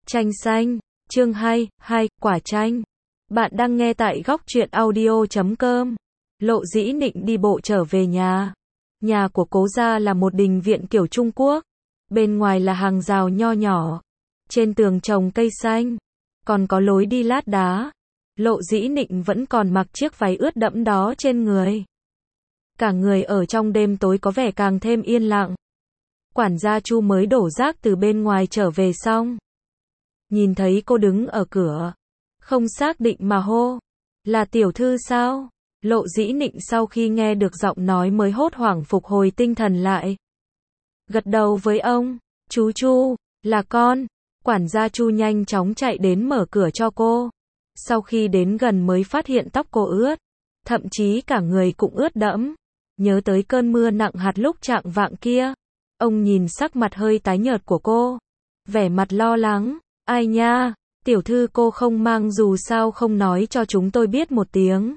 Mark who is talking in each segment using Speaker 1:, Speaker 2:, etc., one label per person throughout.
Speaker 1: Chanh xanh, chương 2, quả chanh. Bạn đang nghe tại góc truyện audio.com. Lộ Dĩ Nịnh đi bộ trở về nhà. Nhà của Cố gia là một đình viện kiểu Trung Quốc. Bên ngoài là hàng rào nho nhỏ. Trên tường trồng cây xanh. Còn có lối đi lát đá. Lộ Dĩ Nịnh vẫn còn mặc chiếc váy ướt đẫm đó trên người. Cả người ở trong đêm tối có vẻ càng thêm yên lặng. Quản gia Chu mới đổ rác từ bên ngoài trở về xong. Nhìn thấy cô đứng ở cửa. Không xác định mà hô. Là tiểu thư sao? Lộ Dĩ Nịnh sau khi nghe được giọng nói mới hốt hoảng phục hồi tinh thần lại. Gật đầu với ông. Chú Chu, là con. Quản gia Chu nhanh chóng chạy đến mở cửa cho cô. Sau khi đến gần mới phát hiện tóc cô ướt. Thậm chí cả người cũng ướt đẫm. Nhớ tới cơn mưa nặng hạt lúc chạng vạng kia. Ông nhìn sắc mặt hơi tái nhợt của cô. Vẻ mặt lo lắng. Ai nha, tiểu thư cô không mang dù sao không nói cho chúng tôi biết một tiếng.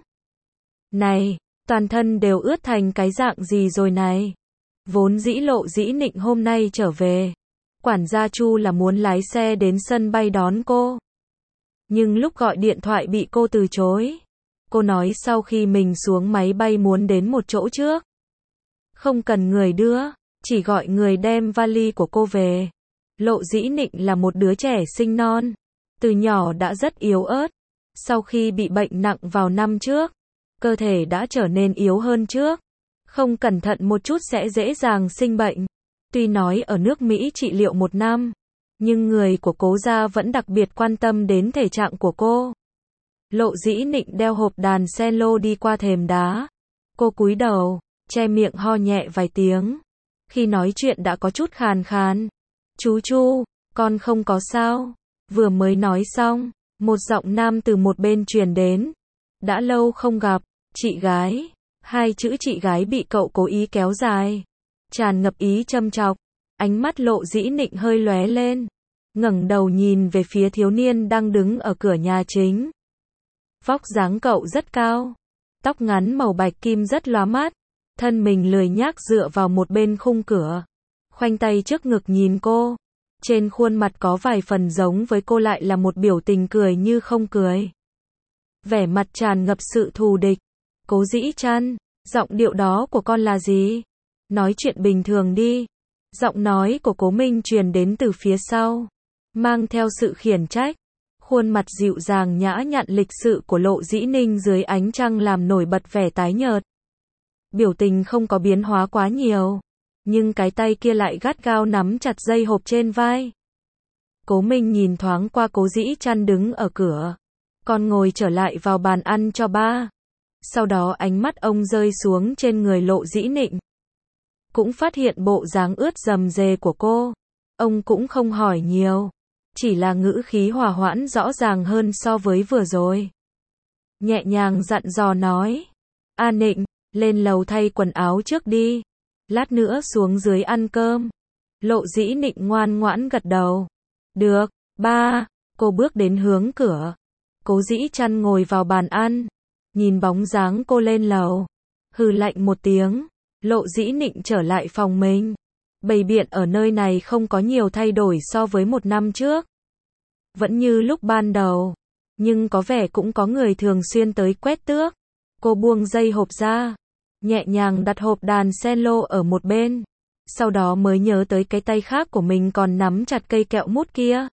Speaker 1: Này, toàn thân đều ướt thành cái dạng gì rồi này. Vốn dĩ Lộ Dĩ Nịnh hôm nay trở về. Quản gia Chu là muốn lái xe đến sân bay đón cô. Nhưng lúc gọi điện thoại bị cô từ chối. Cô nói sau khi mình xuống máy bay muốn đến một chỗ trước. Không cần người đưa, chỉ gọi người đem vali của cô về. Lộ Dĩ Nịnh là một đứa trẻ sinh non. Từ nhỏ đã rất yếu ớt. Sau khi bị bệnh nặng vào năm trước, cơ thể đã trở nên yếu hơn trước. Không cẩn thận một chút sẽ dễ dàng sinh bệnh. Tuy nói ở nước Mỹ trị liệu 1 năm, nhưng người của Cố gia vẫn đặc biệt quan tâm đến thể trạng của cô. Lộ Dĩ Nịnh đeo hộp đàn cello đi qua thềm đá. Cô cúi đầu, che miệng ho nhẹ vài tiếng. Khi nói chuyện đã có chút khàn khàn. Chú Chu, con không có sao. Vừa mới nói xong, một giọng nam từ một bên truyền đến. Đã lâu không gặp, chị gái. 2 chữ chị gái bị cậu cố ý kéo dài. Tràn ngập ý châm chọc. Ánh mắt Lộ Dĩ Nịnh hơi lóe lên. Ngẩng đầu nhìn về phía thiếu niên đang đứng ở cửa nhà chính. Vóc dáng cậu rất cao. Tóc ngắn màu bạch kim rất lóa mắt. Thân mình lười nhác dựa vào một bên khung cửa. Khoanh tay trước ngực nhìn cô. Trên khuôn mặt có vài phần giống với cô lại là một biểu tình cười như không cười. Vẻ mặt tràn ngập sự thù địch. Cố Dĩ Trăn, giọng điệu đó của con là gì? Nói chuyện bình thường đi. Giọng nói của Cố Minh truyền đến từ phía sau. Mang theo sự khiển trách. Khuôn mặt dịu dàng nhã nhặn lịch sự của Lộ Dĩ Ninh dưới ánh trăng làm nổi bật vẻ tái nhợt. Biểu tình không có biến hóa quá nhiều. Nhưng cái tay kia lại gắt gao nắm chặt dây hộp trên vai. Cố Minh nhìn thoáng qua Cố Dĩ Trăn đứng ở cửa. Con ngồi trở lại vào bàn ăn cho ba. Sau đó ánh mắt ông rơi xuống trên người Lộ Dĩ Nịnh. Cũng phát hiện bộ dáng ướt rầm rề của cô. Ông cũng không hỏi nhiều. Chỉ là ngữ khí hòa hoãn rõ ràng hơn so với vừa rồi. Nhẹ nhàng dặn dò nói. A Nịnh, lên lầu thay quần áo trước đi. Lát nữa xuống dưới ăn cơm. Lộ Dĩ Nịnh ngoan ngoãn gật đầu. Được, ba. Cô bước đến hướng cửa. Cố Dĩ Trăn ngồi vào bàn ăn. Nhìn bóng dáng cô lên lầu. Hừ lạnh một tiếng. Lộ Dĩ Nịnh trở lại phòng mình. Bày biện ở nơi này không có nhiều thay đổi so với 1 năm trước. Vẫn như lúc ban đầu. Nhưng có vẻ cũng có người thường xuyên tới quét tước. Cô buông dây hộp ra. Nhẹ nhàng đặt hộp đàn cello ở một bên. Sau đó mới nhớ tới cái tay khác của mình còn nắm chặt cây kẹo mút kia.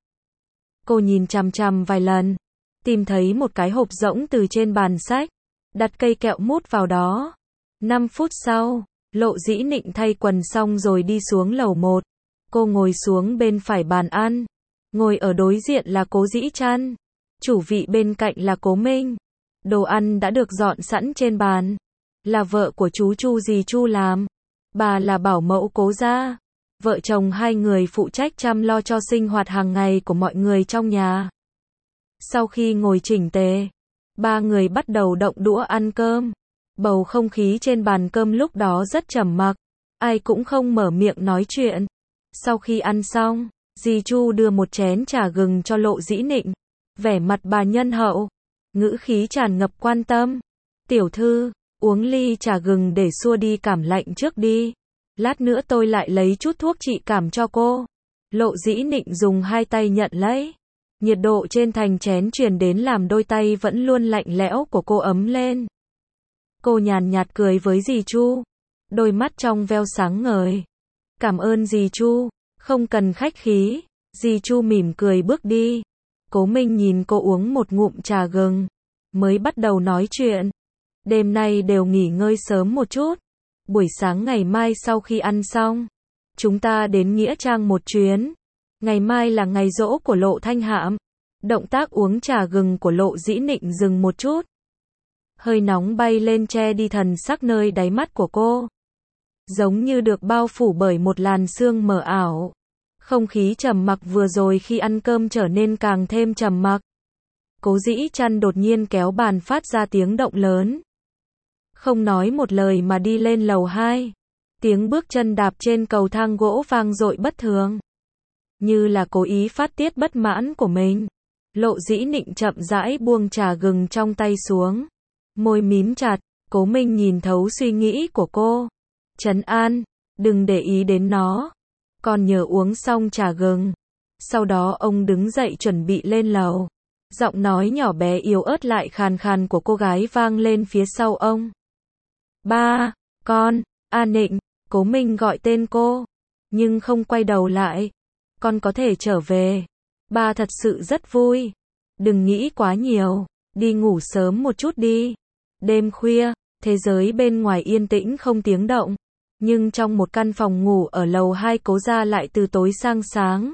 Speaker 1: Cô nhìn chằm chằm vài lần. Tìm thấy một cái hộp rỗng từ trên bàn sách. Đặt cây kẹo mút vào đó. 5 phút sau, Lộ Dĩ Nịnh thay quần xong rồi đi xuống lầu 1. Cô ngồi xuống bên phải bàn ăn. Ngồi ở đối diện là Cố Dĩ Trăn. Chủ vị bên cạnh là Cố Minh. Đồ ăn đã được dọn sẵn trên bàn. Là vợ của chú Chu dì Chu làm. Bà là bảo mẫu Cố gia. Vợ chồng hai người phụ trách chăm lo cho sinh hoạt hàng ngày của mọi người trong nhà. Sau khi ngồi chỉnh tề, 3 người bắt đầu động đũa ăn cơm. Bầu không khí trên bàn cơm lúc đó rất trầm mặc. Ai cũng không mở miệng nói chuyện. Sau khi ăn xong, dì Chu đưa một chén trà gừng cho Lộ Dĩ Nịnh. Vẻ mặt bà nhân hậu. Ngữ khí tràn ngập quan tâm. Tiểu thư, uống ly trà gừng để xua đi cảm lạnh trước đi. Lát nữa tôi lại lấy chút thuốc trị cảm cho cô. Lộ Dĩ Nịnh dùng 2 tay nhận lấy. Nhiệt độ trên thành chén truyền đến làm đôi tay vẫn luôn lạnh lẽo của cô ấm lên. Cô nhàn nhạt cười với dì Chu, đôi mắt trong veo sáng ngời. Cảm ơn dì Chu, không cần khách khí. Dì Chu mỉm cười bước đi. Cố Minh nhìn cô uống một ngụm trà gừng, mới bắt đầu nói chuyện. Đêm nay đều nghỉ ngơi sớm một chút. Buổi sáng ngày mai sau khi ăn xong, chúng ta đến Nghĩa Trang một chuyến. Ngày mai là ngày giỗ của Lộ Thanh Hạm. Động tác uống trà gừng của Lộ Dĩ Nịnh dừng một chút. Hơi nóng bay lên che đi thần sắc nơi đáy mắt của cô. Giống như được bao phủ bởi một làn sương mờ ảo. Không khí trầm mặc vừa rồi khi ăn cơm trở nên càng thêm trầm mặc. Cố Dĩ Chăn đột nhiên kéo bàn phát ra tiếng động lớn. Không nói một lời mà đi lên lầu 2. Tiếng bước chân đạp trên cầu thang gỗ vang dội bất thường. Như là cố ý phát tiết bất mãn của mình. Lộ Dĩ Nịnh chậm rãi buông trà gừng trong tay xuống. Môi mím chặt, Cố Minh nhìn thấu suy nghĩ của cô. Trấn an, đừng để ý đến nó. Còn nhờ uống xong trà gừng. Sau đó ông đứng dậy chuẩn bị lên lầu. Giọng nói nhỏ bé yếu ớt lại khàn khàn của cô gái vang lên phía sau ông. Ba, con, A Nịnh, Cố Minh gọi tên cô. Nhưng không quay đầu lại. Con có thể trở về. Ba thật sự rất vui. Đừng nghĩ quá nhiều. Đi ngủ sớm một chút đi. Đêm khuya, thế giới bên ngoài yên tĩnh không tiếng động. Nhưng trong một căn phòng ngủ ở lầu 2 Cố gia lại từ tối sang sáng.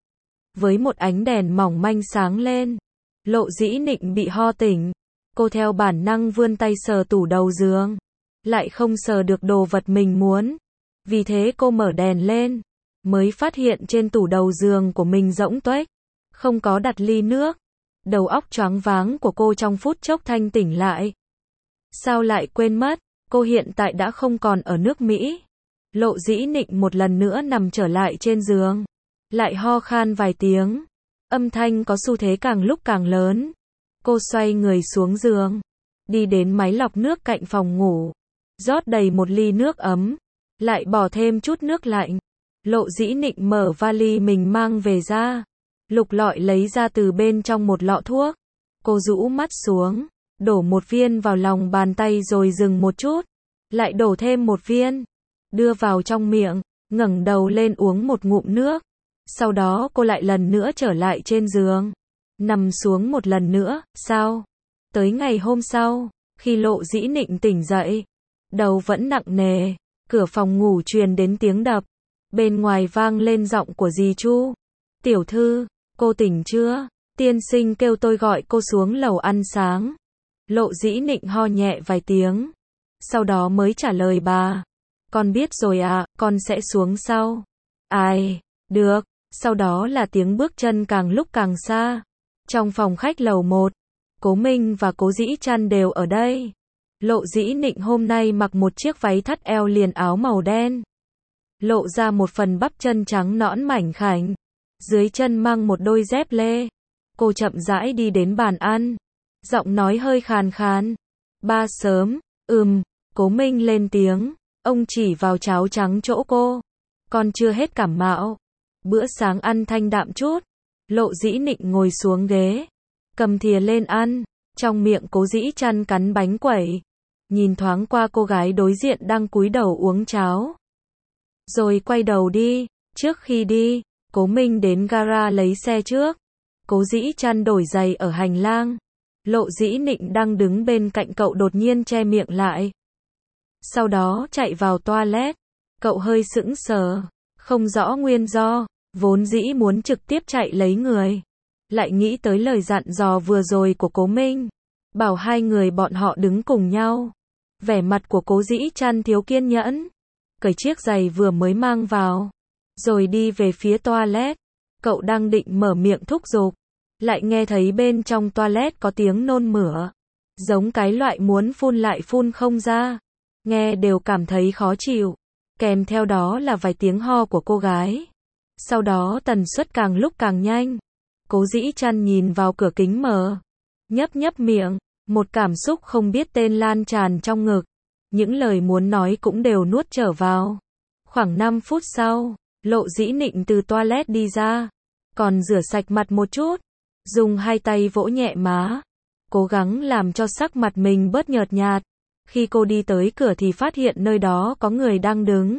Speaker 1: Với một ánh đèn mỏng manh sáng lên. Lộ Dĩ Nịnh bị ho tỉnh. Cô theo bản năng vươn tay sờ tủ đầu giường. Lại không sờ được đồ vật mình muốn. Vì thế cô mở đèn lên. Mới phát hiện trên tủ đầu giường của mình rỗng tuếch. Không có đặt ly nước. Đầu óc choáng váng của cô trong phút chốc thanh tỉnh lại. Sao lại quên mất, cô hiện tại đã không còn ở nước Mỹ. Lộ Dĩ Nịnh một lần nữa nằm trở lại trên giường. Lại ho khan vài tiếng. Âm thanh có xu thế càng lúc càng lớn. Cô xoay người xuống giường. Đi đến máy lọc nước cạnh phòng ngủ. Rót đầy một ly nước ấm. Lại bỏ thêm chút nước lạnh. Lộ Dĩ Nịnh mở vali mình mang về ra. Lục lọi lấy ra từ bên trong một lọ thuốc. Cô rũ mắt xuống. Đổ một viên vào lòng bàn tay rồi dừng một chút. Lại đổ thêm một viên. Đưa vào trong miệng. Ngẩng đầu lên uống một ngụm nước. Sau đó cô lại lần nữa trở lại trên giường. Nằm xuống một lần nữa. Sao? Tới ngày hôm sau, khi Lộ Dĩ Nịnh tỉnh dậy. Đầu vẫn nặng nề. Cửa phòng ngủ truyền đến tiếng đập. Bên ngoài vang lên giọng của dì Chu. Tiểu thư, cô tỉnh chưa? Tiên sinh kêu tôi gọi cô xuống lầu ăn sáng. Lộ Dĩ Nịnh ho nhẹ vài tiếng. Sau đó mới trả lời bà. Con biết rồi ạ, con sẽ xuống sau. Ai, được. Sau đó là tiếng bước chân càng lúc càng xa. Trong phòng khách lầu 1, Cố Minh và Cố Dĩ Chăn đều ở đây. Lộ Dĩ Nịnh hôm nay mặc một chiếc váy thắt eo liền áo màu đen. Lộ ra một phần bắp chân trắng nõn mảnh khảnh. Dưới chân mang một đôi dép lê. Cô chậm rãi đi đến bàn ăn. Giọng nói hơi khàn khàn. Ba sớm, Cố Minh lên tiếng. Ông chỉ vào cháo trắng chỗ cô. Con chưa hết cảm mạo. Bữa sáng ăn thanh đạm chút. Lộ Dĩ Nịnh ngồi xuống ghế. Cầm thìa lên ăn. Trong miệng Cố Dĩ Chăn cắn bánh quẩy. Nhìn thoáng qua cô gái đối diện đang cúi đầu uống cháo. Rồi quay đầu đi. Trước khi đi, Cố Minh đến gara lấy xe trước. Cố Dĩ Chăn đổi giày ở hành lang. Lộ Dĩ Nịnh đang đứng bên cạnh cậu đột nhiên che miệng lại. Sau đó chạy vào toilet. Cậu hơi sững sờ. Không rõ nguyên do. Vốn dĩ muốn trực tiếp chạy lấy người. Lại nghĩ tới lời dặn dò vừa rồi của Cố Minh. Bảo hai người bọn họ đứng cùng nhau. Vẻ mặt của Cố Dĩ Chăn thiếu kiên nhẫn. Cởi chiếc giày vừa mới mang vào. Rồi đi về phía toilet. Cậu đang định mở miệng thúc giục. Lại nghe thấy bên trong toilet có tiếng nôn mửa. Giống cái loại muốn phun lại phun không ra. Nghe đều cảm thấy khó chịu. Kèm theo đó là vài tiếng ho của cô gái. Sau đó tần suất càng lúc càng nhanh. Cố Dĩ Chăn nhìn vào cửa kính mở. Nhấp nhấp miệng. Một cảm xúc không biết tên lan tràn trong ngực. Những lời muốn nói cũng đều nuốt trở vào. Khoảng 5 phút sau, Lộ Dĩ Nịnh từ toilet đi ra. Còn rửa sạch mặt một chút. dùng hai tay vỗ nhẹ má, cố gắng làm cho sắc mặt mình bớt nhợt nhạt. Khi cô đi tới cửa thì phát hiện nơi đó có người đang đứng.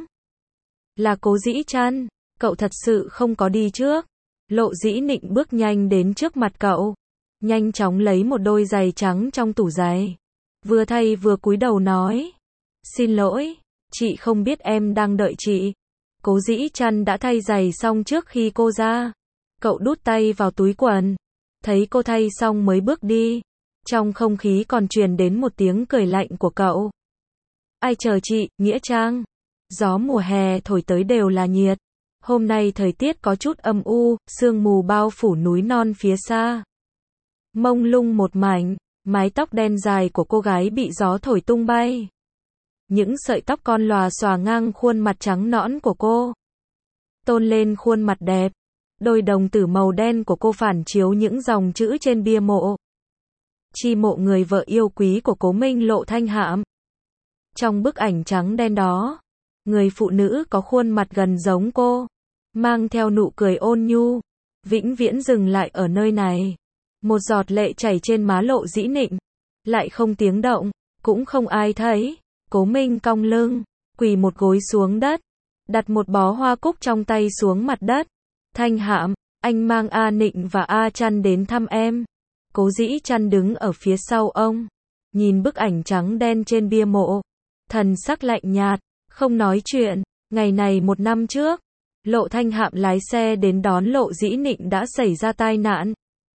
Speaker 1: Là Cố Dĩ Trăn, cậu thật sự không có đi trước. Lộ Dĩ Nịnh bước nhanh đến trước mặt cậu, nhanh chóng lấy một đôi giày trắng trong tủ giày, vừa thay vừa cúi đầu nói, xin lỗi, chị không biết em đang đợi chị. Cố Dĩ Trăn đã thay giày xong trước khi cô ra. Cậu đút tay vào túi quần, thấy cô thay xong mới bước đi. Trong không khí còn truyền đến một tiếng cười lạnh của cậu. Ai chờ chị, Nghĩa Trang. Gió mùa hè thổi tới đều là nhiệt. Hôm nay thời tiết có chút âm u, sương mù bao phủ núi non phía xa. Mông lung một mảnh, mái tóc đen dài của cô gái bị gió thổi tung bay. Những sợi tóc con lòa xòa ngang khuôn mặt trắng nõn của cô, tôn lên khuôn mặt đẹp. Đôi đồng tử màu đen của cô phản chiếu những dòng chữ trên bia mộ. Chi mộ người vợ yêu quý của Cố Minh Lộ Thanh Hạm. Trong bức ảnh trắng đen đó, người phụ nữ có khuôn mặt gần giống cô, mang theo nụ cười ôn nhu, vĩnh viễn dừng lại ở nơi này. Một giọt lệ chảy trên má Lộ Dĩ Nịnh, lại không tiếng động, cũng không ai thấy. Cố Minh cong lưng, quỳ một gối xuống đất, đặt một bó hoa cúc trong tay xuống mặt đất. Thanh Hạm, anh mang A Nịnh và A Trăn đến thăm em. Cố Dĩ Trăn đứng ở phía sau ông, nhìn bức ảnh trắng đen trên bia mộ, thần sắc lạnh nhạt, không nói chuyện. Ngày này 1 năm trước, Lộ Thanh Hạm lái xe đến đón Lộ Dĩ Nịnh đã xảy ra tai nạn.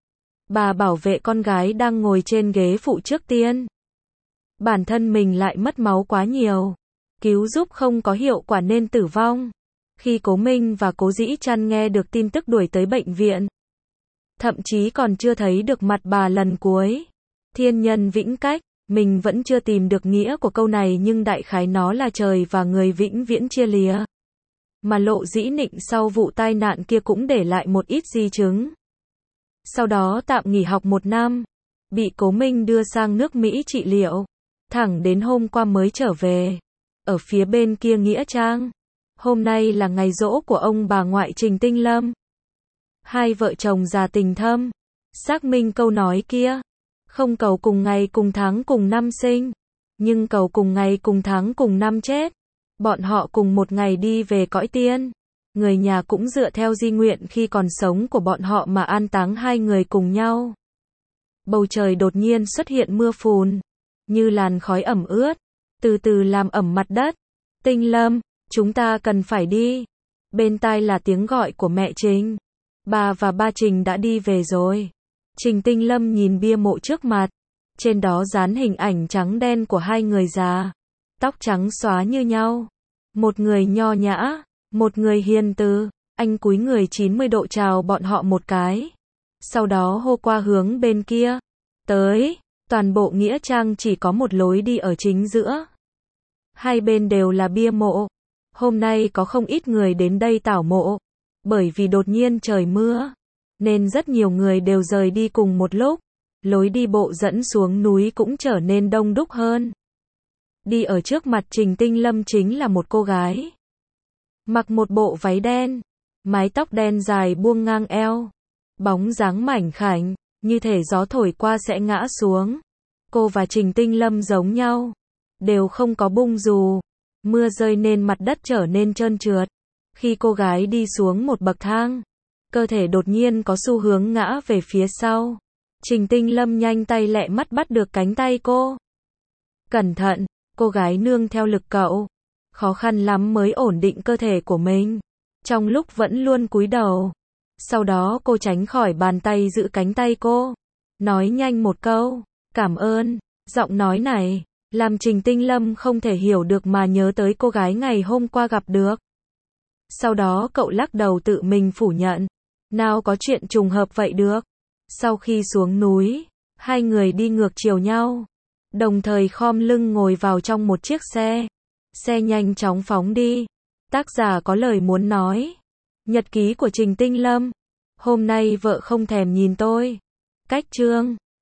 Speaker 1: Bà bảo vệ con gái đang ngồi trên ghế phụ trước tiên. Bản thân mình lại mất máu quá nhiều, cứu giúp không có hiệu quả nên tử vong. Khi Cố Minh và Cố Dĩ Trăn nghe được tin tức đuổi tới bệnh viện, thậm chí còn chưa thấy được mặt bà lần cuối. Thiên nhân vĩnh cách, mình vẫn chưa tìm được nghĩa của câu này nhưng đại khái nó là trời và người vĩnh viễn chia lìa. Mà Lộ Dĩ Nịnh sau vụ tai nạn kia cũng để lại một ít di chứng. Sau đó tạm nghỉ học 1 năm, bị Cố Minh đưa sang nước Mỹ trị liệu, thẳng đến hôm qua mới trở về. Ở phía bên kia Nghĩa Trang, hôm nay là ngày giỗ của ông bà ngoại Trình Tinh Lâm. Hai vợ chồng già tình thâm, xác minh câu nói kia, không cầu cùng ngày cùng tháng cùng năm sinh, nhưng cầu cùng ngày cùng tháng cùng năm chết. Bọn họ cùng một ngày đi về cõi tiên. Người nhà cũng dựa theo di nguyện khi còn sống của bọn họ mà an táng hai người cùng nhau. Bầu trời đột nhiên xuất hiện mưa phùn, như làn khói ẩm ướt, từ từ làm ẩm mặt đất. Tinh Lâm, chúng ta cần phải đi. Bên tai là tiếng gọi của mẹ Trình. Bà và ba Trình đã đi về rồi. Trình Tinh Lâm nhìn bia mộ trước mặt. Trên đó dán hình ảnh trắng đen của hai người già. Tóc trắng xóa như nhau. Một người nho nhã, một người hiền từ. Anh cúi người 90 độ chào bọn họ một cái. Sau đó hô qua hướng bên kia. Tới, toàn bộ Nghĩa Trang chỉ có một lối đi ở chính giữa. Hai bên đều là bia mộ. Hôm nay có không ít người đến đây tảo mộ. Bởi vì đột nhiên trời mưa, nên rất nhiều người đều rời đi cùng một lúc. Lối đi bộ dẫn xuống núi cũng trở nên đông đúc hơn. Đi ở trước mặt Trình Tinh Lâm chính là một cô gái. Mặc một bộ váy đen, mái tóc đen dài buông ngang eo. Bóng dáng mảnh khảnh, như thể gió thổi qua sẽ ngã xuống. Cô và Trình Tinh Lâm giống nhau, đều không có bung dù. Mưa rơi nên mặt đất trở nên trơn trượt. Khi cô gái đi xuống một bậc thang, cơ thể đột nhiên có xu hướng ngã về phía sau. Trình Tinh Lâm nhanh tay lẹ mắt bắt được cánh tay cô. Cẩn thận, cô gái nương theo lực cậu. Khó khăn lắm mới ổn định cơ thể của mình. Trong lúc vẫn luôn cúi đầu. Sau đó cô tránh khỏi bàn tay giữ cánh tay cô. Nói nhanh một câu, cảm ơn. Giọng nói này, làm Trình Tinh Lâm không thể hiểu được mà nhớ tới cô gái ngày hôm qua gặp được. Sau đó cậu lắc đầu tự mình phủ nhận. Nào có chuyện trùng hợp vậy được. Sau khi xuống núi, hai người đi ngược chiều nhau. Đồng thời khom lưng ngồi vào trong một chiếc xe. Xe nhanh chóng phóng đi. Tác giả có lời muốn nói. Nhật ký của Trình Tinh Lâm. Hôm nay vợ không thèm nhìn tôi. Cách chương